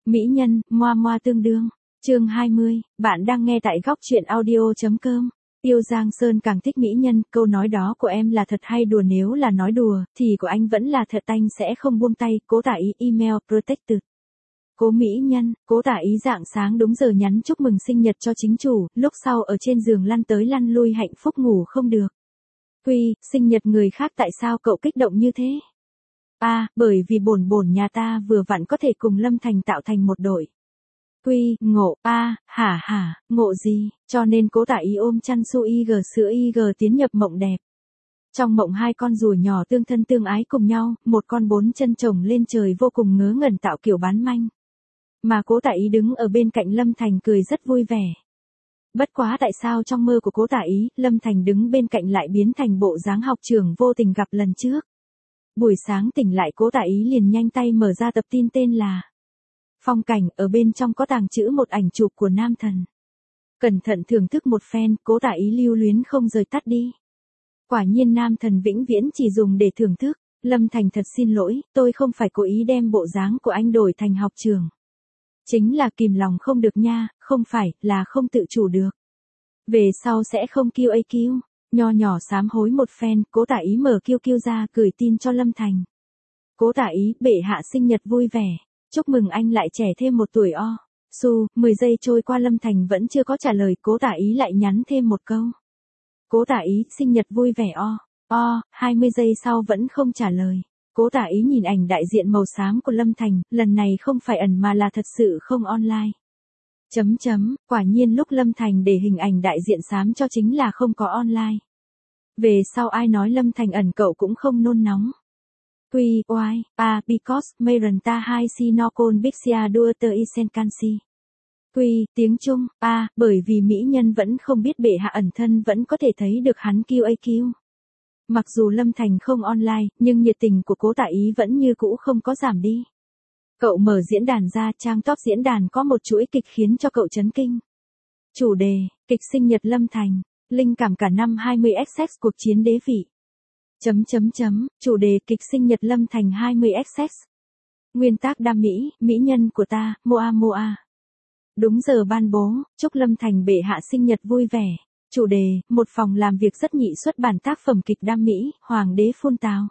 Mỹ nhân, moa moa tương đương. Chương 20, bạn đang nghe tại góc truyện audio.com. Yêu Giang Sơn càng thích mỹ nhân, câu nói đó của em là thật hay đùa, nếu là nói đùa, thì của anh vẫn là thật, anh sẽ không buông tay. Cố Tả Ý email protected. Cố mỹ nhân, Cố Tả Ý rạng sáng đúng giờ nhắn chúc mừng sinh nhật cho chính chủ, lúc sau ở trên giường lăn tới lăn lui hạnh phúc ngủ không được. Quy, sinh nhật người khác tại sao cậu kích động như thế? Bởi vì bổn nhà ta vừa vặn có thể cùng Lâm Thành tạo thành một đội. Quy, ngộ, ngộ gì, cho nên Cố Tả Ý ôm chăn su IG sữa IG tiến nhập mộng đẹp. Trong mộng hai con rùa nhỏ tương thân tương ái cùng nhau, một con bốn chân chồng lên trời vô cùng ngớ ngẩn tạo kiểu bán manh. Mà Cố Tả Ý đứng ở bên cạnh Lâm Thành cười rất vui vẻ. Bất quá tại sao trong mơ của Cố Tả Ý, Lâm Thành đứng bên cạnh lại biến thành bộ dáng học trưởng vô tình gặp lần trước. Buổi sáng tỉnh lại Cố Tả Ý liền nhanh tay mở ra tập tin tên là Phong Cảnh, ở bên trong có tàng trữ một ảnh chụp của nam thần. Cẩn thận thưởng thức một phen, Cố Tả Ý lưu luyến không rời tắt đi. Quả nhiên nam thần vĩnh viễn chỉ dùng để thưởng thức. Lâm Thành thật xin lỗi, tôi không phải cố ý đem bộ dáng của anh đổi thành học trường. Chính là kìm lòng không được nha, không phải, là không tự chủ được. Về sau sẽ không QAQ. Nho nhỏ sám hối một phen, Cố Tả Ý mở QQ ra gửi tin cho Lâm Thành. Cố Tả Ý, bệ hạ sinh nhật vui vẻ. Chúc mừng anh lại trẻ thêm một tuổi o. 10 giây trôi qua Lâm Thành vẫn chưa có trả lời, Cố Tả Ý lại nhắn thêm một câu. Cố Tả Ý, sinh nhật vui vẻ o. 20 giây sau vẫn không trả lời. Cố Tả Ý nhìn ảnh đại diện màu xám của Lâm Thành, lần này không phải ẩn mà là thật sự không online. Quả nhiên lúc Lâm Thành để hình ảnh đại diện xám cho chính là không có online. Về sau ai nói Lâm Thành ẩn cậu cũng không nôn nóng. Quy, why, because, Merenta hai si no con Bixia Duoter Isen Cansi. Quy, tiếng Trung, bởi vì mỹ nhân vẫn không biết bệ hạ ẩn thân vẫn có thể thấy được hắn QAQ. Mặc dù Lâm Thành không online, nhưng nhiệt tình của Cố Tả Ý vẫn như cũ không có giảm đi. Cậu mở diễn đàn ra, trang top diễn đàn có một chuỗi kịch khiến cho cậu chấn kinh. Chủ đề, kịch sinh nhật Lâm Thành, linh cảm cả năm 20XX cuộc chiến đế vị. Chủ đề kịch sinh nhật Lâm Thành 20XX. Nguyên tác đam mỹ, mỹ nhân của ta, Moa. Đúng giờ ban bố, chúc Lâm Thành bệ hạ sinh nhật vui vẻ. Chủ đề, một phòng làm việc rất nhị xuất bản tác phẩm kịch đam mỹ, Hoàng đế phun tào.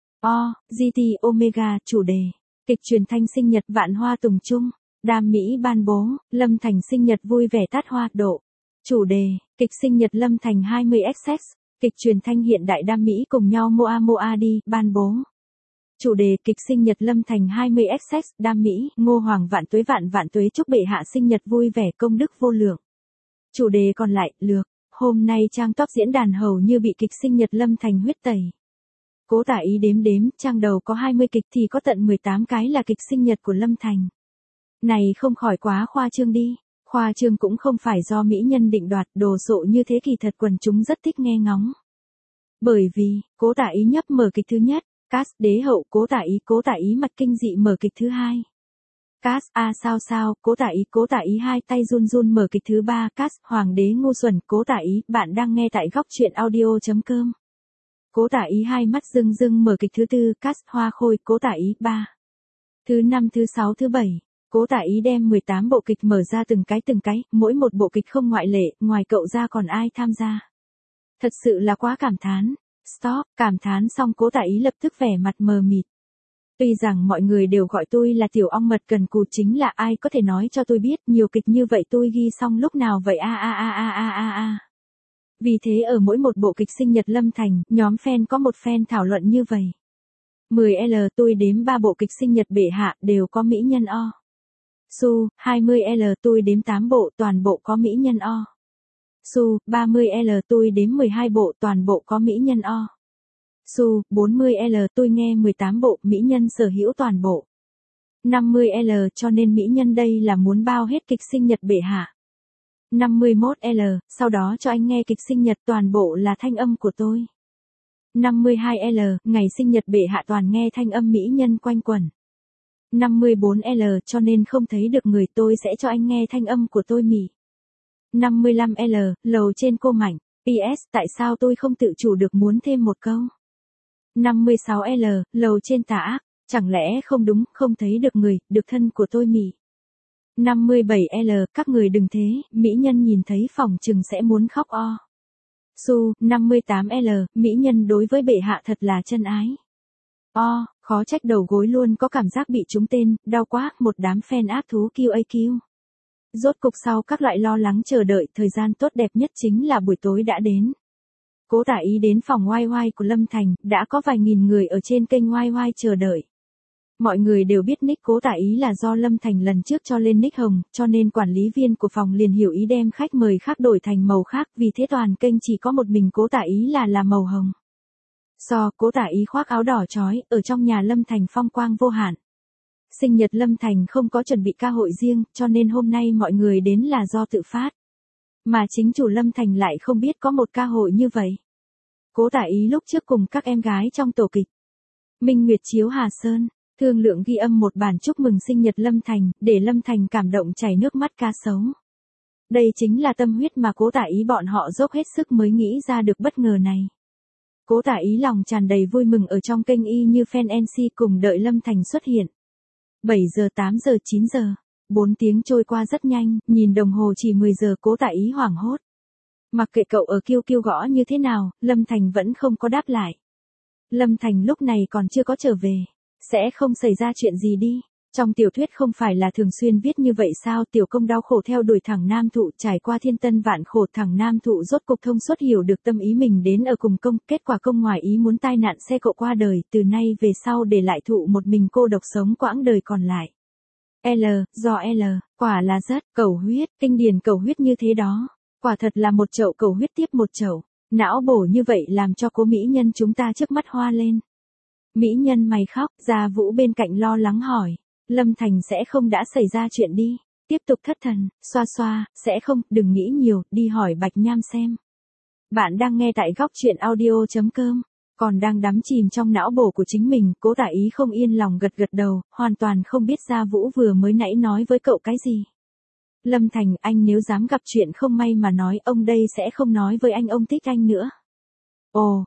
GT Omega. Chủ đề, kịch truyền thanh sinh nhật vạn hoa tùng trung. Đam mỹ ban bố, Lâm Thành sinh nhật vui vẻ tát hoa độ. Chủ đề, kịch sinh nhật Lâm Thành 20XX. Kịch truyền thanh hiện đại đam mỹ cùng nhau Moa đi, ban bố. Chủ đề, kịch sinh nhật Lâm Thành 20XX, đam mỹ, Ngô Hoàng vạn tuế chúc bệ hạ sinh nhật vui vẻ công đức vô lượng. Chủ đề còn lại, lược. Hôm nay trang top diễn đàn hầu như bị kịch sinh nhật Lâm Thành huyết tẩy. Cố Tả Ý đếm, trang đầu có 20 kịch thì có tận 18 cái là kịch sinh nhật của Lâm Thành. Này không khỏi quá khoa trương đi. Khoa trương cũng không phải do mỹ nhân định đoạt, đồ sộ như thế kỳ thật quần chúng rất thích nghe ngóng. Bởi vì, Cố Tả Ý nhấp mở kịch thứ nhất, cast đế hậu Cố Tả Ý mặt kinh dị mở kịch thứ hai. Cast sao, Cố Tả Ý hai tay run mở kịch thứ ba, cast Hoàng đế ngu xuẩn, Cố Tả Ý, bạn đang nghe tại góc truyện audio.com. Cố Tả Ý hai mắt rưng mở kịch thứ tư, cast Hoa Khôi, Cố Tả Ý 3. Thứ năm, thứ sáu, thứ bảy. Cố Tả Ý đem 18 bộ kịch mở ra từng cái, mỗi một bộ kịch không ngoại lệ, ngoài cậu ra còn ai tham gia. Thật sự là quá cảm thán. Stop, cảm thán xong Cố Tả Ý lập tức vẻ mặt mờ mịt. Tuy rằng mọi người đều gọi tôi là tiểu ong mật cần cù, chính là ai có thể nói cho tôi biết nhiều kịch như vậy tôi ghi xong lúc nào vậy Vì thế ở mỗi một bộ kịch sinh nhật Lâm Thành, nhóm fan có một fan thảo luận như vậy. 10L tôi đếm 3 bộ kịch sinh nhật bệ hạ đều có mỹ nhân o. 20L tôi đếm 8 bộ toàn bộ có mỹ nhân o. 30L tôi đếm 12 bộ toàn bộ có mỹ nhân o. 40L tôi nghe 18 bộ mỹ nhân sở hữu toàn bộ. 50L cho nên mỹ nhân đây là muốn bao hết kịch sinh nhật bệ hạ. 51L, sau đó cho anh nghe kịch sinh nhật toàn bộ là thanh âm của tôi. 52L, ngày sinh nhật bệ hạ toàn nghe thanh âm mỹ nhân quanh quẩn. 54L cho nên không thấy được người tôi sẽ cho anh nghe thanh âm của tôi mỉ. 55L, lầu trên cô Mạnh. PS, tại sao tôi không tự chủ được muốn thêm một câu. 56L, lầu trên tà ác. Chẳng lẽ không đúng, không thấy được người, được thân của tôi mỉ. 57L, các người đừng thế, mỹ nhân nhìn thấy phòng chừng sẽ muốn khóc o. Su, 58L, mỹ nhân đối với bệ hạ thật là chân ái. O, khó trách đầu gối luôn có cảm giác bị trúng tên, đau quá, một đám fan ác thú QAQ. Rốt cục sau các loại lo lắng chờ đợi, thời gian tốt đẹp nhất chính là buổi tối đã đến. Cố Tả Ý đến phòng YY của Lâm Thành, đã có vài nghìn người ở trên kênh YY chờ đợi. Mọi người đều biết nick Cố Tả Ý là do Lâm Thành lần trước cho lên nick hồng, cho nên quản lý viên của phòng liền hiểu ý đem khách mời khác đổi thành màu khác, vì thế toàn kênh chỉ có một mình Cố Tả Ý là màu hồng. Cố Tả Ý khoác áo đỏ chói, ở trong nhà Lâm Thành phong quang vô hạn. Sinh nhật Lâm Thành không có chuẩn bị ca hội riêng, cho nên hôm nay mọi người đến là do tự phát. Mà chính chủ Lâm Thành lại không biết có một ca hội như vậy. Cố Tả Ý lúc trước cùng các em gái trong tổ kịch Minh Nguyệt Chiếu Hà Sơn, thương lượng ghi âm một bản chúc mừng sinh nhật Lâm Thành, để Lâm Thành cảm động chảy nước mắt ca sấu. Đây chính là tâm huyết mà Cố Tả Ý bọn họ dốc hết sức mới nghĩ ra được bất ngờ này. Cố Tả Ý lòng tràn đầy vui mừng ở trong kênh y như fan NC cùng đợi Lâm Thành xuất hiện. 7 giờ 8 giờ 9 giờ, 4 tiếng trôi qua rất nhanh, nhìn đồng hồ chỉ 10 giờ Cố Tả Ý hoảng hốt. Mặc kệ cậu ở kêu gõ như thế nào, Lâm Thành vẫn không có đáp lại. Lâm Thành lúc này còn chưa có trở về. Sẽ không xảy ra chuyện gì đi. Trong tiểu thuyết không phải là thường xuyên viết như vậy sao, tiểu công đau khổ theo đuổi thằng nam thụ, trải qua thiên tân vạn khổ, thằng nam thụ rốt cục thông suốt hiểu được tâm ý mình đến ở cùng công, kết quả công ngoài ý muốn tai nạn xe cộ qua đời, từ nay về sau để lại thụ một mình cô độc sống quãng đời còn lại. Quả là rất, cầu huyết, kinh điển cầu huyết như thế đó. Quả thật là một chậu cầu huyết tiếp một chậu. Não bổ như vậy làm cho cô mỹ nhân chúng ta trước mắt hoa lên. Mỹ nhân mày khóc, Gia Vũ bên cạnh lo lắng hỏi. Lâm Thành sẽ không đã xảy ra chuyện đi. Tiếp tục thất thần, xoa, sẽ không, đừng nghĩ nhiều, đi hỏi Bạch Nham xem. Bạn đang nghe tại góc truyện audio.com. Còn đang đắm chìm trong não bổ của chính mình, Cố Tả Ý không yên lòng gật đầu, hoàn toàn không biết Gia Vũ vừa mới nãy nói với cậu cái gì. Lâm Thành, anh nếu dám gặp chuyện không may mà nói, ông đây sẽ không nói với anh ông thích anh nữa. Ồ,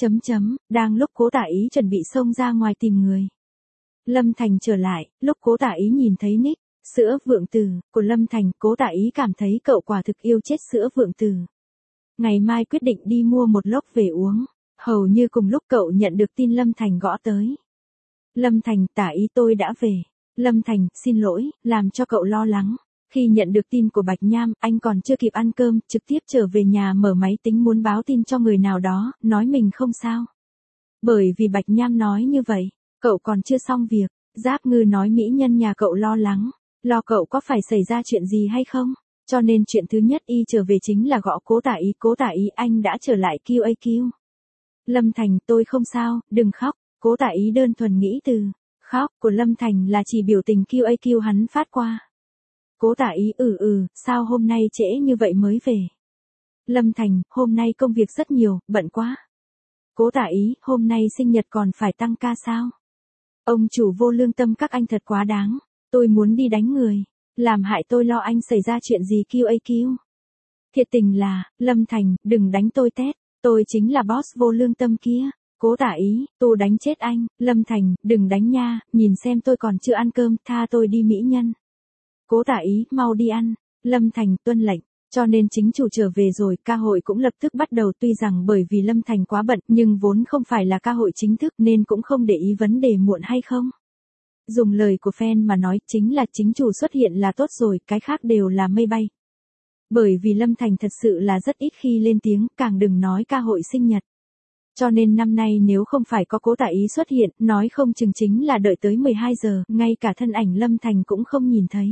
đang lúc Cố Tả Ý chuẩn bị xông ra ngoài tìm người. Lâm Thành trở lại, lúc Cố Tả Ý nhìn thấy nick, sữa vượng tử, của Lâm Thành, Cố Tả Ý cảm thấy cậu quả thực yêu chết sữa vượng tử. Ngày mai quyết định đi mua một lốc về uống, hầu như cùng lúc cậu nhận được tin Lâm Thành gõ tới. Lâm Thành, Tả Ý tôi đã về. Lâm Thành, xin lỗi, làm cho cậu lo lắng. Khi nhận được tin của Bạch Nham, anh còn chưa kịp ăn cơm, trực tiếp trở về nhà mở máy tính muốn báo tin cho người nào đó, nói mình không sao. Bởi vì Bạch Nham nói như vậy, cậu còn chưa xong việc, Giáp Ngư nói mỹ nhân nhà cậu lo lắng, lo cậu có phải xảy ra chuyện gì hay không, cho nên chuyện thứ nhất y trở về chính là gõ Cố Tả Ý anh đã trở lại QAQ. Lâm Thành, tôi không sao, đừng khóc, Cố Tả Ý đơn thuần nghĩ từ khóc của Lâm Thành là chỉ biểu tình QAQ hắn phát qua. Cố Tả Ý sao hôm nay trễ như vậy mới về. Lâm Thành, hôm nay công việc rất nhiều, bận quá. Cố Tả Ý, hôm nay sinh nhật còn phải tăng ca sao? Ông chủ vô lương tâm các anh thật quá đáng, tôi muốn đi đánh người, làm hại tôi lo anh xảy ra chuyện gì QAQ. Thiệt tình là, Lâm Thành, đừng đánh tôi tét, tôi chính là boss vô lương tâm kia. Cố Tả Ý, tôi đánh chết anh. Lâm Thành, đừng đánh nha, nhìn xem tôi còn chưa ăn cơm, tha tôi đi mỹ nhân. Cố Tả Ý, mau đi ăn. Lâm Thành, tuân lệnh. Cho nên chính chủ trở về rồi, ca hội cũng lập tức bắt đầu, tuy rằng bởi vì Lâm Thành quá bận, nhưng vốn không phải là ca hội chính thức nên cũng không để ý vấn đề muộn hay không. Dùng lời của fan mà nói, chính là chính chủ xuất hiện là tốt rồi, cái khác đều là mây bay. Bởi vì Lâm Thành thật sự là rất ít khi lên tiếng, càng đừng nói ca hội sinh nhật. Cho nên năm nay nếu không phải có Cố Tả Ý xuất hiện, nói không chừng chính là đợi tới 12 giờ, ngay cả thân ảnh Lâm Thành cũng không nhìn thấy.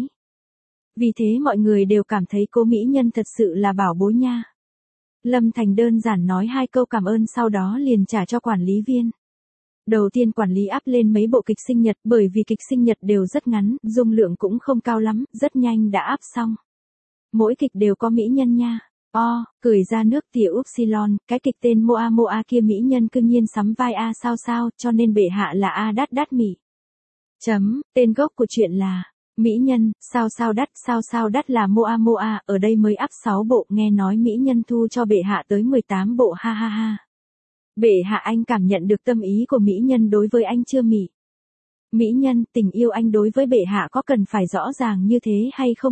Vì thế mọi người đều cảm thấy cô mỹ nhân thật sự là bảo bối nha. Lâm Thành đơn giản nói 2 câu cảm ơn sau đó liền trả cho quản lý viên. Đầu tiên quản lý up lên mấy bộ kịch sinh nhật, bởi vì kịch sinh nhật đều rất ngắn, dung lượng cũng không cao lắm, rất nhanh đã up xong. Mỗi kịch đều có mỹ nhân nha. Cười ra nước tiểu Upsilon, cái kịch tên Moa kia mỹ nhân cương nhiên sắm vai A sao, cho nên bệ hạ là A đắt mỉ. Tên gốc của chuyện là mỹ nhân, sao đắt là Moa, ở đây mới up 6 bộ, nghe nói mỹ nhân thu cho bệ hạ tới 18 bộ ha. Bệ hạ anh cảm nhận được tâm ý của mỹ nhân đối với anh chưa mỉ? Mỹ nhân, tình yêu anh đối với bệ hạ có cần phải rõ ràng như thế hay không?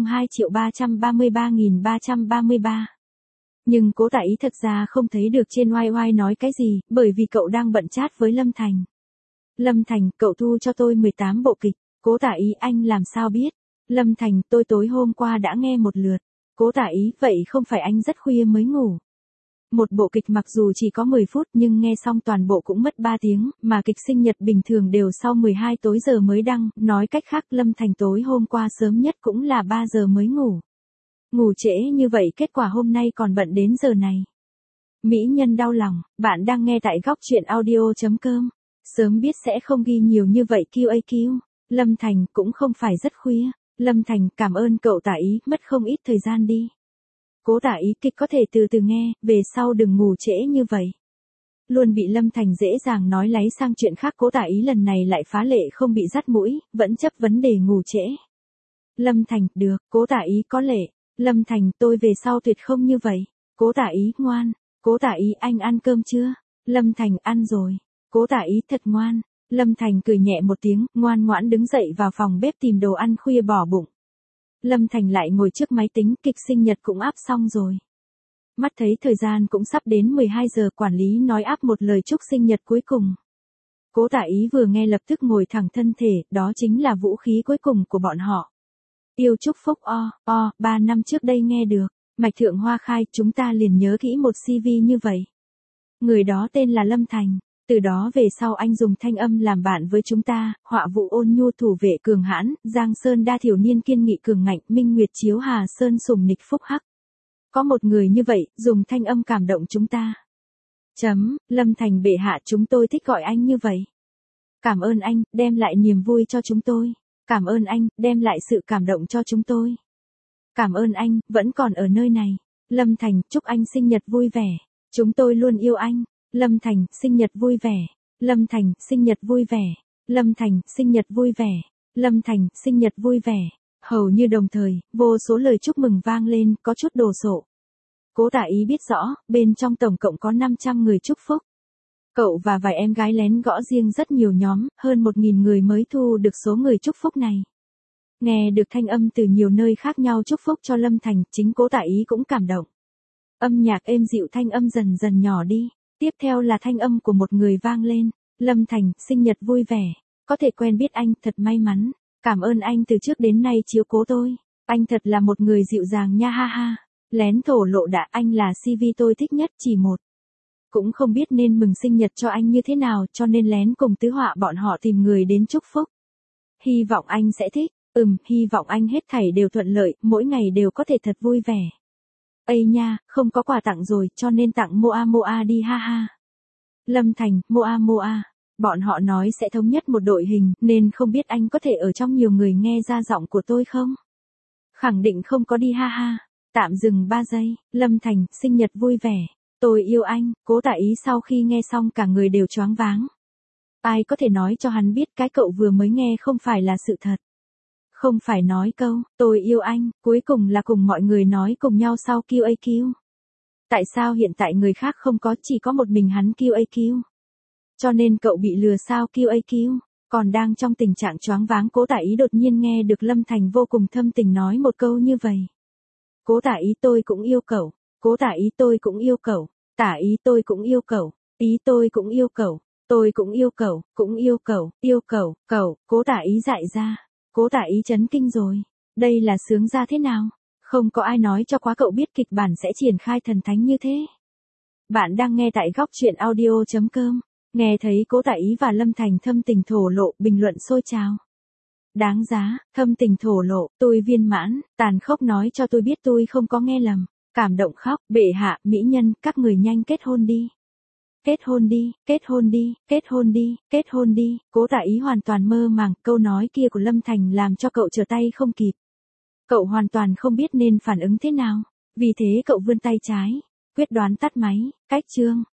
2.333.333. Nhưng Cố Tạ Ý thật ra không thấy được trên oai oai nói cái gì, bởi vì cậu đang bận chat với Lâm Thành. Lâm Thành, cậu thu cho tôi 18 bộ kịch. Cố Tạ Ý, anh làm sao biết? Lâm Thành, tôi tối hôm qua đã nghe một lượt. Cố Tạ Ý, vậy không phải anh rất khuya mới ngủ? Một bộ kịch mặc dù chỉ có 10 phút nhưng nghe xong toàn bộ cũng mất 3 tiếng, mà kịch sinh nhật bình thường đều sau 12 tối giờ mới đăng, nói cách khác Lâm Thành tối hôm qua sớm nhất cũng là 3 giờ mới ngủ. Ngủ trễ như vậy kết quả hôm nay còn bận đến giờ này. Mỹ nhân đau lòng, bạn đang nghe tại góc truyện audio.com. Sớm biết sẽ không ghi nhiều như vậy QAQ. Lâm Thành cũng không phải rất khuya. Lâm Thành, cảm ơn cậu Tạ Ý, mất không ít thời gian đi. Cố Tạ Ý, kịch có thể từ từ nghe, về sau đừng ngủ trễ như vậy. Luôn bị Lâm Thành dễ dàng nói láy sang chuyện khác. Cố Tạ Ý lần này lại phá lệ không bị dắt mũi, vẫn chấp vấn đề ngủ trễ. Lâm Thành, được, Cố Tạ Ý có lệ. Lâm Thành, tôi về sau tuyệt không như vậy. Cố Tạ Ý, ngoan. Cố Tạ Ý, anh ăn cơm chưa? Lâm Thành, ăn rồi. Cố Tạ Ý, thật ngoan. Lâm Thành cười nhẹ một tiếng, ngoan ngoãn đứng dậy vào phòng bếp tìm đồ ăn khuya bỏ bụng. Lâm Thành lại ngồi trước máy tính, kịch sinh nhật cũng áp xong rồi. Mắt thấy thời gian cũng sắp đến 12 giờ, quản lý nói áp một lời chúc sinh nhật cuối cùng. Cố Tạ Ý vừa nghe lập tức ngồi thẳng thân thể, đó chính là vũ khí cuối cùng của bọn họ. Yêu chúc phúc 3 năm trước đây nghe được, Mạch Thượng Hoa khai, chúng ta liền nhớ kỹ một CV như vậy. Người đó tên là Lâm Thành. Từ đó về sau anh dùng thanh âm làm bạn với chúng ta, họa vụ ôn nhu thủ vệ cường hãn, Giang Sơn đa thiểu niên kiên nghị cường ngạnh, Minh Nguyệt chiếu Hà Sơn sùng nịch phúc hắc. Có một người như vậy, dùng thanh âm cảm động chúng ta. Lâm Thành bệ hạ, chúng tôi thích gọi anh như vậy. Cảm ơn anh, đem lại niềm vui cho chúng tôi. Cảm ơn anh, đem lại sự cảm động cho chúng tôi. Cảm ơn anh, vẫn còn ở nơi này. Lâm Thành, chúc anh sinh nhật vui vẻ. Chúng tôi luôn yêu anh. Lâm Thành, sinh nhật vui vẻ. Lâm Thành, sinh nhật vui vẻ. Lâm Thành, sinh nhật vui vẻ. Lâm Thành, sinh nhật vui vẻ. Hầu như đồng thời, vô số lời chúc mừng vang lên, có chút đồ sộ. Cố Tạ Ý biết rõ, bên trong tổng cộng có 500 người chúc phúc. Cậu và vài em gái lén gõ riêng rất nhiều nhóm, hơn 1.000 người mới thu được số người chúc phúc này. Nghe được thanh âm từ nhiều nơi khác nhau chúc phúc cho Lâm Thành, chính Cố Tạ Ý cũng cảm động. Âm nhạc êm dịu, thanh âm dần dần nhỏ đi. Tiếp theo là thanh âm của một người vang lên. Lâm Thành, sinh nhật vui vẻ. Có thể quen biết anh, thật may mắn. Cảm ơn anh từ trước đến nay chiếu cố tôi. Anh thật là một người dịu dàng nha ha ha. Lén thổ lộ đã, anh là CV tôi thích nhất, chỉ một. Cũng không biết nên mừng sinh nhật cho anh như thế nào, cho nên lén cùng tứ họa bọn họ tìm người đến chúc phúc. Hy vọng anh sẽ thích. Hy vọng anh hết thảy đều thuận lợi, mỗi ngày đều có thể thật vui vẻ. Ây nha, không có quà tặng rồi, cho nên tặng Moa đi ha ha. Lâm Thành, Moa. Bọn họ nói sẽ thống nhất một đội hình, nên không biết anh có thể ở trong nhiều người nghe ra giọng của tôi không? Khẳng định không có đi ha ha. Tạm dừng 3 giây, Lâm Thành, sinh nhật vui vẻ. Tôi yêu anh. Cố Tạ Ý sau khi nghe xong cả người đều choáng váng. Ai có thể nói cho hắn biết cái cậu vừa mới nghe không phải là sự thật. Không phải nói câu, tôi yêu anh, cuối cùng là cùng mọi người nói cùng nhau sau QAQ. Tại sao hiện tại người khác không có, chỉ có một mình hắn QAQ? Cho nên cậu bị lừa sao QAQ? Còn đang trong tình trạng choáng váng, Cố Tạ Ý đột nhiên nghe được Lâm Thành vô cùng thâm tình nói một câu như vậy. Cố Tạ Ý, tôi cũng yêu cậu. Cố Tạ Ý, tôi cũng yêu cậu. Tạ Ý, tôi cũng yêu cậu. Ý, tôi cũng yêu cậu. Tôi cũng yêu cậu, cũng yêu cậu, cậu. Cố Tạ Ý dại ra. Cố Tạ Ý chấn kinh rồi. Đây là sướng ra thế nào? Không có ai nói cho quá cậu biết kịch bản sẽ triển khai thần thánh như thế. Bạn đang nghe tại góc truyện audio.com. Nghe thấy Cố Tạ Ý và Lâm Thành thâm tình thổ lộ, bình luận sôi trào. Đáng giá, thâm tình thổ lộ, tôi viên mãn, tàn khốc nói cho tôi biết tôi không có nghe lầm. Cảm động khóc, bệ hạ, mỹ nhân, các người nhanh kết hôn đi. Kết hôn đi, kết hôn đi, kết hôn đi, kết hôn đi. Cố Tạ Ý hoàn toàn mơ màng, câu nói kia của Lâm Thành làm cho cậu trở tay không kịp. Cậu hoàn toàn không biết nên phản ứng thế nào. Vì thế cậu vươn tay trái, quyết đoán tắt máy, cách chương.